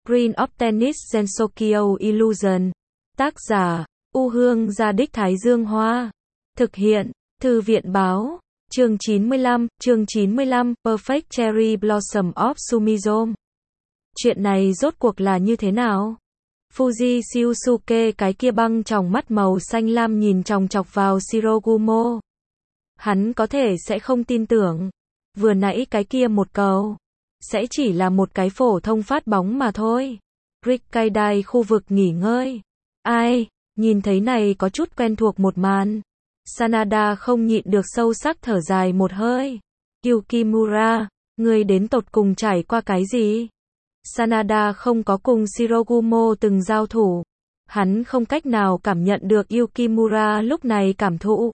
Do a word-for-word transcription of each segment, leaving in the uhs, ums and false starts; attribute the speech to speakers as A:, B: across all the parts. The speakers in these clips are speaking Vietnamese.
A: Green of Tennis Gensokyo Illusion. Tác giả, U Hương Gia Đích Thái Dương Hoa. Thực hiện, Thư viện Báo. Chương chín mươi lăm, chương chín mươi lăm, Perfect Cherry Blossom of Sumizome. Chuyện này rốt cuộc là như thế nào? Fuji Shiosuke cái kia băng tròng mắt màu xanh lam nhìn chòng chọc vào Shirogumo. Hắn có thể sẽ không tin tưởng. Vừa nãy cái kia một cầu sẽ chỉ là một cái phổ thông phát bóng mà thôi. Rikkaidai khu vực nghỉ ngơi. Ai, nhìn thấy này có chút quen thuộc một màn. Sanada không nhịn được sâu sắc thở dài một hơi. Yukimura, người đến tột cùng trải qua cái gì? Sanada không có cùng Shirogumo từng giao thủ. Hắn không cách nào cảm nhận được Yukimura lúc này cảm thụ.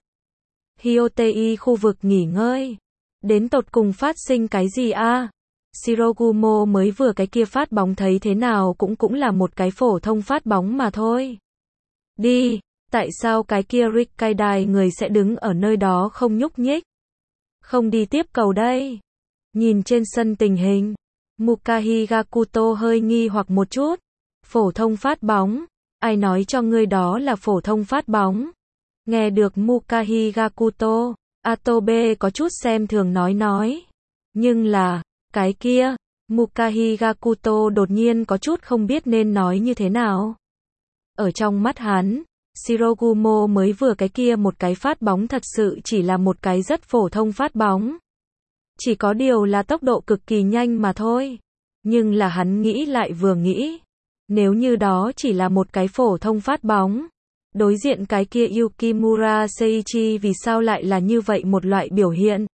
A: Hyotei khu vực nghỉ ngơi. Đến tột cùng phát sinh cái gì a? À? Shirogumo mới vừa cái kia phát bóng thấy thế nào cũng cũng là một cái phổ thông phát bóng mà thôi. Đi, tại sao cái kia Rikkaidai người sẽ đứng ở nơi đó không nhúc nhích? Không đi tiếp cầu đây. Nhìn trên sân tình hình, Mukahi Gakuto hơi nghi hoặc một chút. Phổ thông phát bóng, ai nói cho ngươi đó là phổ thông phát bóng? Nghe được Mukahi Gakuto, Atobe có chút xem thường nói nói. Nhưng là, cái kia, Mukahi Gakuto đột nhiên có chút không biết nên nói như thế nào. Ở trong mắt hắn, Shirogumo mới vừa cái kia một cái phát bóng thật sự chỉ là một cái rất phổ thông phát bóng. Chỉ có điều là tốc độ cực kỳ nhanh mà thôi. Nhưng là hắn nghĩ lại vừa nghĩ. Nếu như đó chỉ là một cái phổ thông phát bóng. Đối diện cái kia Yukimura Seiichi vì sao lại là như vậy một loại biểu hiện.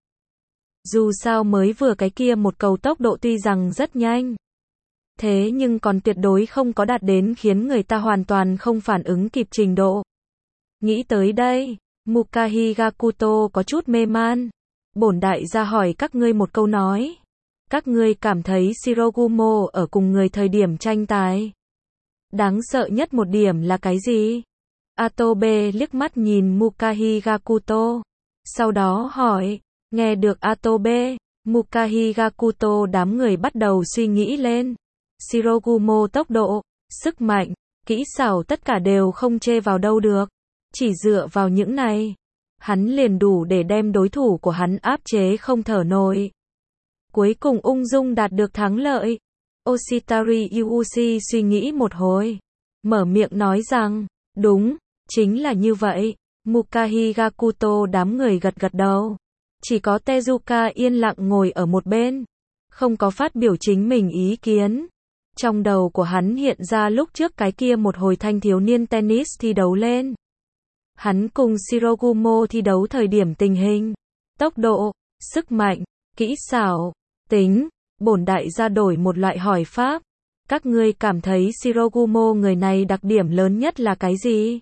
A: Dù sao mới vừa cái kia một cầu tốc độ tuy rằng rất nhanh. Thế nhưng còn tuyệt đối không có đạt đến khiến người ta hoàn toàn không phản ứng kịp trình độ. Nghĩ tới đây, Mukahi Gakuto có chút mê man. Bổn đại gia hỏi các ngươi một câu nói. Các ngươi cảm thấy Shirogumo ở cùng người thời điểm tranh tài. Đáng sợ nhất một điểm là cái gì? Atobe liếc mắt nhìn Mukahi Gakuto. Sau đó hỏi, nghe được Atobe, Mukahi Gakuto đám người bắt đầu suy nghĩ lên. Shirogumo tốc độ, sức mạnh, kỹ xảo tất cả đều không chê vào đâu được. Chỉ dựa vào những này, hắn liền đủ để đem đối thủ của hắn áp chế không thở nổi. Cuối cùng ung dung đạt được thắng lợi. Oshitari Yuuchi suy nghĩ một hồi. Mở miệng nói rằng, đúng, chính là như vậy. Mukahi Gakuto đám người gật gật đầu. Chỉ có Tezuka yên lặng ngồi ở một bên. Không có phát biểu chính mình ý kiến. Trong đầu của hắn hiện ra lúc trước cái kia một hồi thanh thiếu niên tennis thi đấu lên. Hắn cùng Shirogumo thi đấu thời điểm tình hình, tốc độ, sức mạnh, kỹ xảo, tính, bổn đại gia đổi một loại hỏi pháp. Các ngươi cảm thấy Shirogumo người này đặc điểm lớn nhất là cái gì?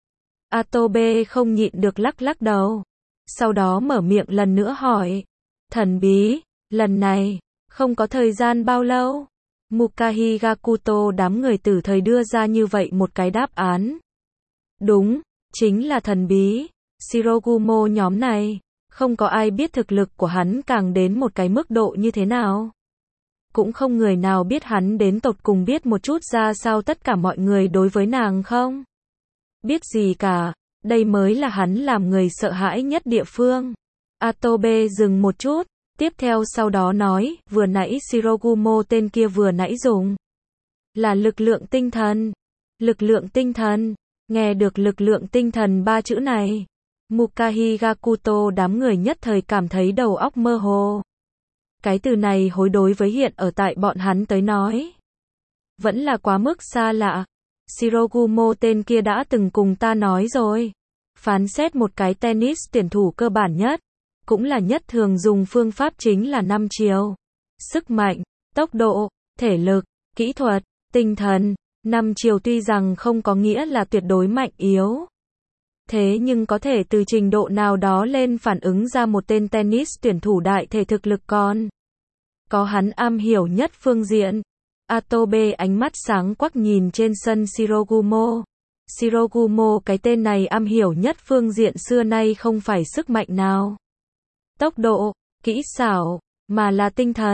A: Atobe không nhịn được lắc lắc đầu. Sau đó mở miệng lần nữa hỏi. Thần bí, lần này, không có thời gian bao lâu. Mukahi Gakuto đám người từ thời đưa ra như vậy một cái đáp án. Đúng, chính là thần bí. Shirogumo nhóm này, không có ai biết thực lực của hắn càng đến một cái mức độ như thế nào. Cũng không người nào biết hắn đến tột cùng biết một chút ra sao tất cả mọi người đối với nàng không. Biết gì cả, đây mới là hắn làm người sợ hãi nhất địa phương. Atobe dừng một chút. Tiếp theo sau đó nói, vừa nãy Shirogumo tên kia vừa nãy dùng là lực lượng tinh thần. Lực lượng tinh thần. Nghe được lực lượng tinh thần ba chữ này, Mukahi Gakuto đám người nhất thời cảm thấy đầu óc mơ hồ. Cái từ này hối đối với hiện ở tại bọn hắn tới nói. Vẫn là quá mức xa lạ. Shirogumo tên kia đã từng cùng ta nói rồi. Phán xét một cái tennis tuyển thủ cơ bản nhất. Cũng là nhất thường dùng phương pháp chính là năm chiều. Sức mạnh, tốc độ, thể lực, kỹ thuật, tinh thần. Năm chiều tuy rằng không có nghĩa là tuyệt đối mạnh yếu. Thế nhưng có thể từ trình độ nào đó lên phản ứng ra một tên tennis tuyển thủ đại thể thực lực còn. Có hắn am hiểu nhất phương diện. Atobe ánh mắt sáng quắc nhìn trên sân Shirogumo. Shirogumo cái tên này am hiểu nhất phương diện xưa nay không phải sức mạnh nào. Tốc độ, kỹ xảo, mà là tinh thần.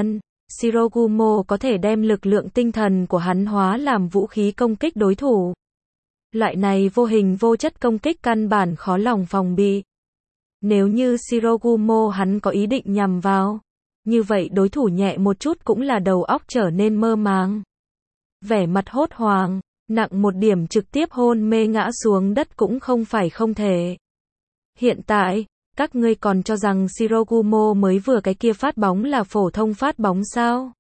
A: Shirogumo có thể đem lực lượng tinh thần của hắn hóa làm vũ khí công kích đối thủ. Loại này vô hình vô chất công kích căn bản khó lòng phòng bị. Nếu như Shirogumo hắn có ý định nhằm vào, như vậy đối thủ nhẹ một chút cũng là đầu óc trở nên mơ màng. Vẻ mặt hốt hoảng, nặng một điểm trực tiếp hôn mê ngã xuống đất cũng không phải không thể. Hiện tại, các ngươi còn cho rằng Shirogumo mới vừa cái kia phát bóng là phổ thông phát bóng sao?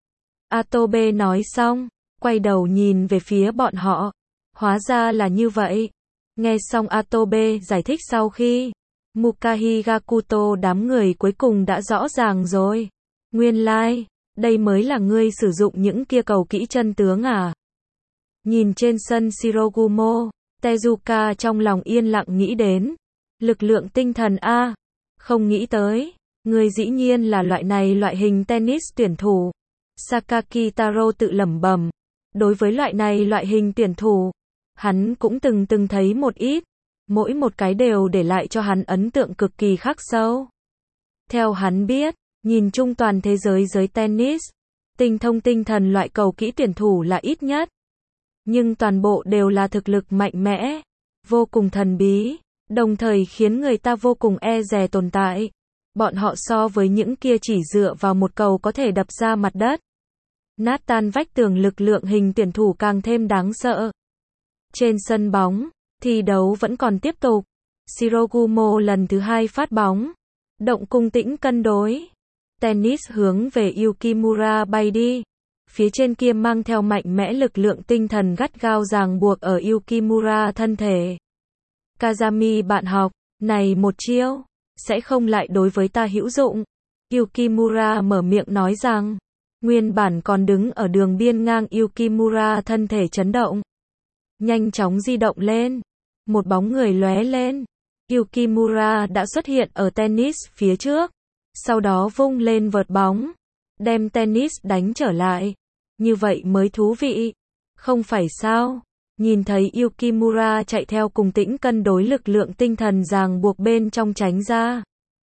A: Atobe nói xong, quay đầu nhìn về phía bọn họ. Hóa ra là như vậy. Nghe xong Atobe giải thích sau khi, Mukahi Gakuto đám người cuối cùng đã rõ ràng rồi. Nguyên lai, like, đây mới là ngươi sử dụng những kia cầu kỹ chân tướng à? Nhìn trên sân Shirogumo, Tezuka trong lòng yên lặng nghĩ đến. Lực lượng tinh thần a, không nghĩ tới, người dĩ nhiên là loại này loại hình tennis tuyển thủ. Sakaki Taro tự lẩm bẩm. Đối với loại này loại hình tuyển thủ, hắn cũng từng từng thấy một ít, mỗi một cái đều để lại cho hắn ấn tượng cực kỳ khắc sâu. Theo hắn biết, nhìn chung toàn thế giới giới tennis, tinh thông tinh thần loại cầu kỹ tuyển thủ là ít nhất. Nhưng toàn bộ đều là thực lực mạnh mẽ, vô cùng thần bí, đồng thời khiến người ta vô cùng e dè tồn tại. Bọn họ so với những kia chỉ dựa vào một cầu có thể đập ra mặt đất, nát tan vách tường lực lượng hình tuyển thủ càng thêm đáng sợ. Trên sân bóng, thi đấu vẫn còn tiếp tục. Shirogumo lần thứ hai phát bóng, động cung tĩnh cân đối. Tennis hướng về Yukimura bay đi. Phía trên kia mang theo mạnh mẽ lực lượng tinh thần gắt gao ràng buộc ở Yukimura thân thể. Kazami bạn học, này một chiêu, sẽ không lại đối với ta hữu dụng. Yukimura mở miệng nói rằng, nguyên bản còn đứng ở đường biên ngang Yukimura thân thể chấn động. Nhanh chóng di động lên. Một bóng người lóe lên. Yukimura đã xuất hiện ở tennis phía trước. Sau đó vung lên vợt bóng. Đem tennis đánh trở lại. Như vậy mới thú vị. Không phải sao? Nhìn thấy Yukimura chạy theo cùng tĩnh cân đối lực lượng tinh thần ràng buộc bên trong tránh ra.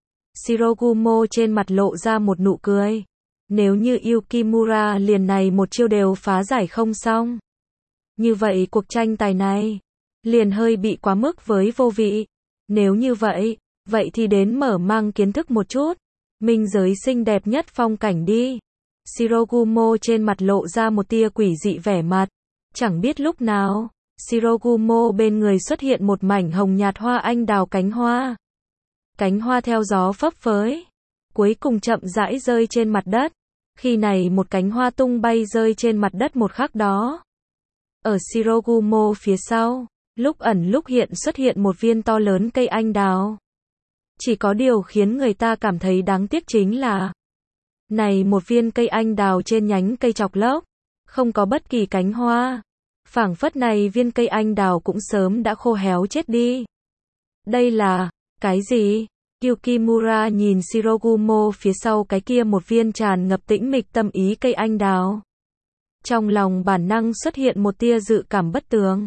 A: Shirogumo trên mặt lộ ra một nụ cười. Nếu như Yukimura liền này một chiêu đều phá giải không xong, như vậy cuộc tranh tài này liền hơi bị quá mức với vô vị. Nếu như vậy, vậy thì đến mở mang kiến thức một chút minh giới xinh đẹp nhất phong cảnh đi. Shirogumo trên mặt lộ ra một tia quỷ dị vẻ mặt. Chẳng biết lúc nào, Shirogumo bên người xuất hiện một mảnh hồng nhạt hoa anh đào cánh hoa. Cánh hoa theo gió phấp phới, cuối cùng chậm rãi rơi trên mặt đất. Khi này một cánh hoa tung bay rơi trên mặt đất một khắc đó. Ở Shirogumo phía sau, lúc ẩn lúc hiện xuất hiện một viên to lớn cây anh đào. Chỉ có điều khiến người ta cảm thấy đáng tiếc chính là, này một viên cây anh đào trên nhánh cây chọc lốc, không có bất kỳ cánh hoa. Phảng phất này viên cây anh đào cũng sớm đã khô héo chết đi. Đây là, cái gì? Yukimura nhìn Shirogumo phía sau cái kia một viên tràn ngập tĩnh mịch tâm ý cây anh đào. Trong lòng bản năng xuất hiện một tia dự cảm bất tường.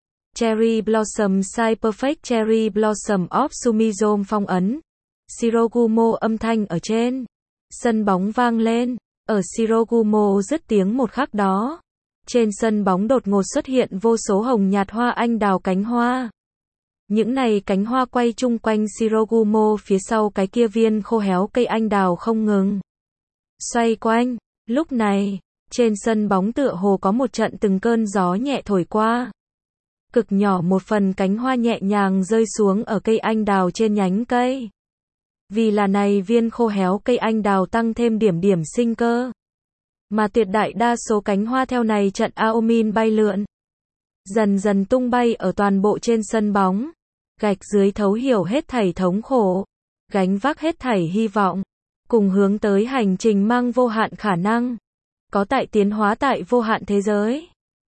A: Cherry Blossom Sai Perfect Cherry Blossom of Sumizome phong ấn. Shirogumo âm thanh ở trên sân bóng vang lên. Ở Shirogumo dứt tiếng một khắc đó, trên sân bóng đột ngột xuất hiện vô số hồng nhạt hoa anh đào cánh hoa. Những này cánh hoa quay chung quanh Shirogumo phía sau cái kia viên khô héo cây anh đào không ngừng xoay quanh. Lúc này, trên sân bóng tựa hồ có một trận từng cơn gió nhẹ thổi qua. Cực nhỏ một phần cánh hoa nhẹ nhàng rơi xuống ở cây anh đào trên nhánh cây. Vì là này viên khô héo cây anh đào tăng thêm điểm điểm sinh cơ. Mà tuyệt đại đa số cánh hoa theo này trận Aomin bay lượn. Dần dần tung bay ở toàn bộ trên sân bóng. Gạch dưới thấu hiểu hết thảy thống khổ. Gánh vác hết thảy hy vọng. Cùng hướng tới hành trình mang vô hạn khả năng. Có tại tiến hóa tại vô hạn thế giới.